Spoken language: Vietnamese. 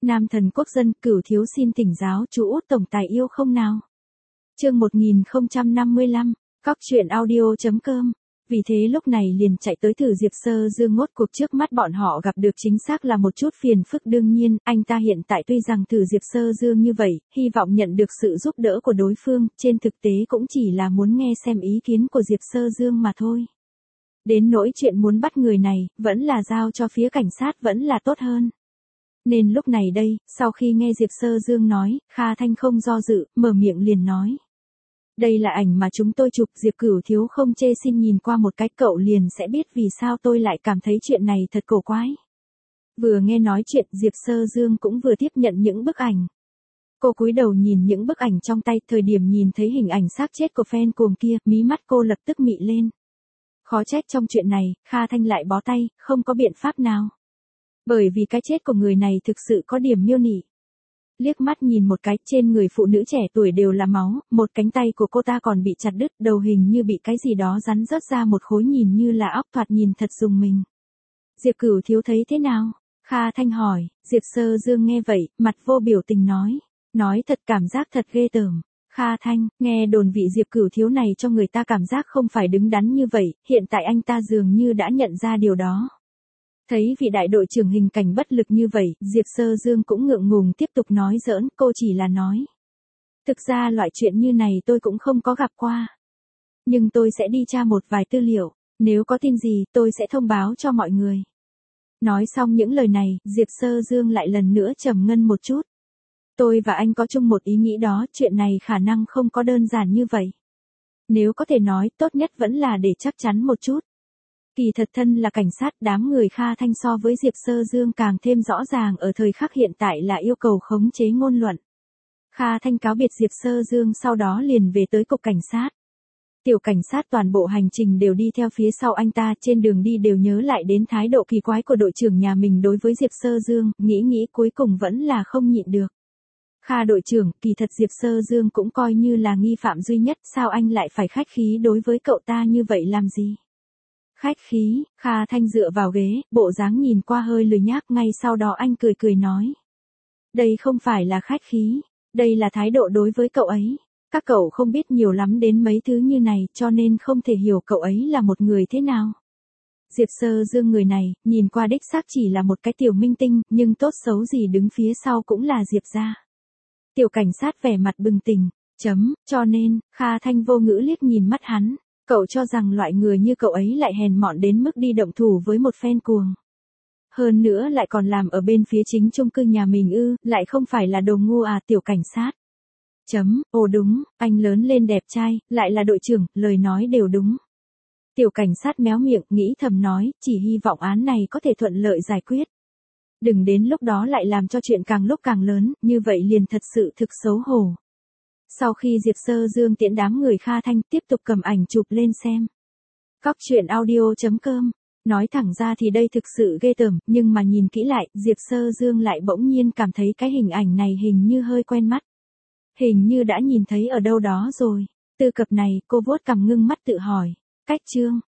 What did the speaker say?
Nam thần quốc dân, Cửu thiếu xin thỉnh giáo chú Út tổng tài yêu không nào. Chương 1055, Cóc truyện audio.com. Vì thế lúc này liền chạy tới thử Diệp Sơ Dương. Ngốt cuộc trước mắt bọn họ gặp được chính xác là một chút phiền phức. Đương nhiên, anh ta hiện tại tuy rằng thử Diệp Sơ Dương như vậy, hy vọng nhận được sự giúp đỡ của đối phương, trên thực tế cũng chỉ là muốn nghe xem ý kiến của Diệp Sơ Dương mà thôi. Đến nỗi chuyện muốn bắt người này, vẫn là giao cho phía cảnh sát vẫn là tốt hơn. Nên lúc này đây, sau khi nghe Diệp Sơ Dương nói, Kha Thanh không do dự, mở miệng liền nói. Đây là ảnh mà chúng tôi chụp, Diệp Cửu thiếu không chê, xin nhìn qua một cái, cậu liền sẽ biết vì sao tôi lại cảm thấy chuyện này thật cổ quái. Vừa nghe nói chuyện, Diệp Sơ Dương cũng vừa tiếp nhận những bức ảnh. Cô cúi đầu nhìn những bức ảnh trong tay, thời điểm nhìn thấy hình ảnh xác chết của fan cuồng kia, mí mắt cô lập tức mị lên. Khó trách trong chuyện này, Kha Thanh lại bó tay, không có biện pháp nào. Bởi vì cái chết của người này thực sự có điểm miêu nị. Liếc mắt nhìn một cái, trên người phụ nữ trẻ tuổi đều là máu, một cánh tay của cô ta còn bị chặt đứt, đầu hình như bị cái gì đó rắn rớt ra một khối, nhìn như là óc, thoạt nhìn thật rùng mình. Diệp Cửu thiếu thấy thế nào? Kha Thanh hỏi. Diệp Sơ Dương nghe vậy, mặt vô biểu tình nói thật, cảm giác thật ghê tởm. Kha Thanh, nghe đồn vị Diệp Cửu thiếu này cho người ta cảm giác không phải đứng đắn như vậy, hiện tại anh ta dường như đã nhận ra điều đó. Thấy vị đại đội trưởng hình cảnh bất lực như vậy, Diệp Sơ Dương cũng ngượng ngùng tiếp tục nói giỡn, cô chỉ là nói. Thực ra loại chuyện như này tôi cũng không có gặp qua. Nhưng tôi sẽ đi tra một vài tư liệu, nếu có tin gì tôi sẽ thông báo cho mọi người. Nói xong những lời này, Diệp Sơ Dương lại lần nữa trầm ngâm một chút. Tôi và anh có chung một ý nghĩ đó, chuyện này khả năng không có đơn giản như vậy. Nếu có thể nói, tốt nhất vẫn là để chắc chắn một chút. Kỳ thật thân là cảnh sát, đám người Kha Thanh so với Diệp Sơ Dương càng thêm rõ ràng ở thời khắc hiện tại là yêu cầu khống chế ngôn luận. Kha Thanh cáo biệt Diệp Sơ Dương, sau đó liền về tới cục cảnh sát. Tiểu cảnh sát toàn bộ hành trình đều đi theo phía sau anh ta, trên đường đi đều nhớ lại đến thái độ kỳ quái của đội trưởng nhà mình đối với Diệp Sơ Dương, nghĩ cuối cùng vẫn là không nhịn được. Kha đội trưởng, kỳ thật Diệp Sơ Dương cũng coi như là nghi phạm duy nhất, sao anh lại phải khách khí đối với cậu ta như vậy làm gì? Khách khí, Kha Thanh dựa vào ghế, bộ dáng nhìn qua hơi lười nhác, ngay sau đó anh cười nói. Đây không phải là khách khí, đây là thái độ đối với cậu ấy. Các cậu không biết nhiều lắm đến mấy thứ như này, cho nên không thể hiểu cậu ấy là một người thế nào. Diệp Sơ Dương người này, nhìn qua đích xác chỉ là một cái tiểu minh tinh, nhưng tốt xấu gì đứng phía sau cũng là Diệp gia. Tiểu cảnh sát vẻ mặt bừng tỉnh, cho nên, Kha Thanh vô ngữ liếc nhìn mắt hắn. Cậu cho rằng loại người như cậu ấy lại hèn mọn đến mức đi động thủ với một fan cuồng. Hơn nữa lại còn làm ở bên phía chính chung cư nhà mình ư, lại không phải là đồ ngu à? Tiểu cảnh sát. Ồ đúng, anh lớn lên đẹp trai, lại là đội trưởng, lời nói đều đúng. Tiểu cảnh sát méo miệng, nghĩ thầm nói, chỉ hy vọng án này có thể thuận lợi giải quyết. Đừng đến lúc đó lại làm cho chuyện càng lúc càng lớn, như vậy liền thật sự thực xấu hổ. Sau khi Diệp Sơ Dương tiễn đám người Kha Thanh, tiếp tục cầm ảnh chụp lên xem. Cóc truyện audio.com. Nói thẳng ra thì đây thực sự ghê tởm, nhưng mà nhìn kỹ lại, Diệp Sơ Dương lại bỗng nhiên cảm thấy cái hình ảnh này hình như hơi quen mắt. Hình như đã nhìn thấy ở đâu đó rồi. Từ cập này, cô vuốt cằm ngưng mắt tự hỏi. Cách chương.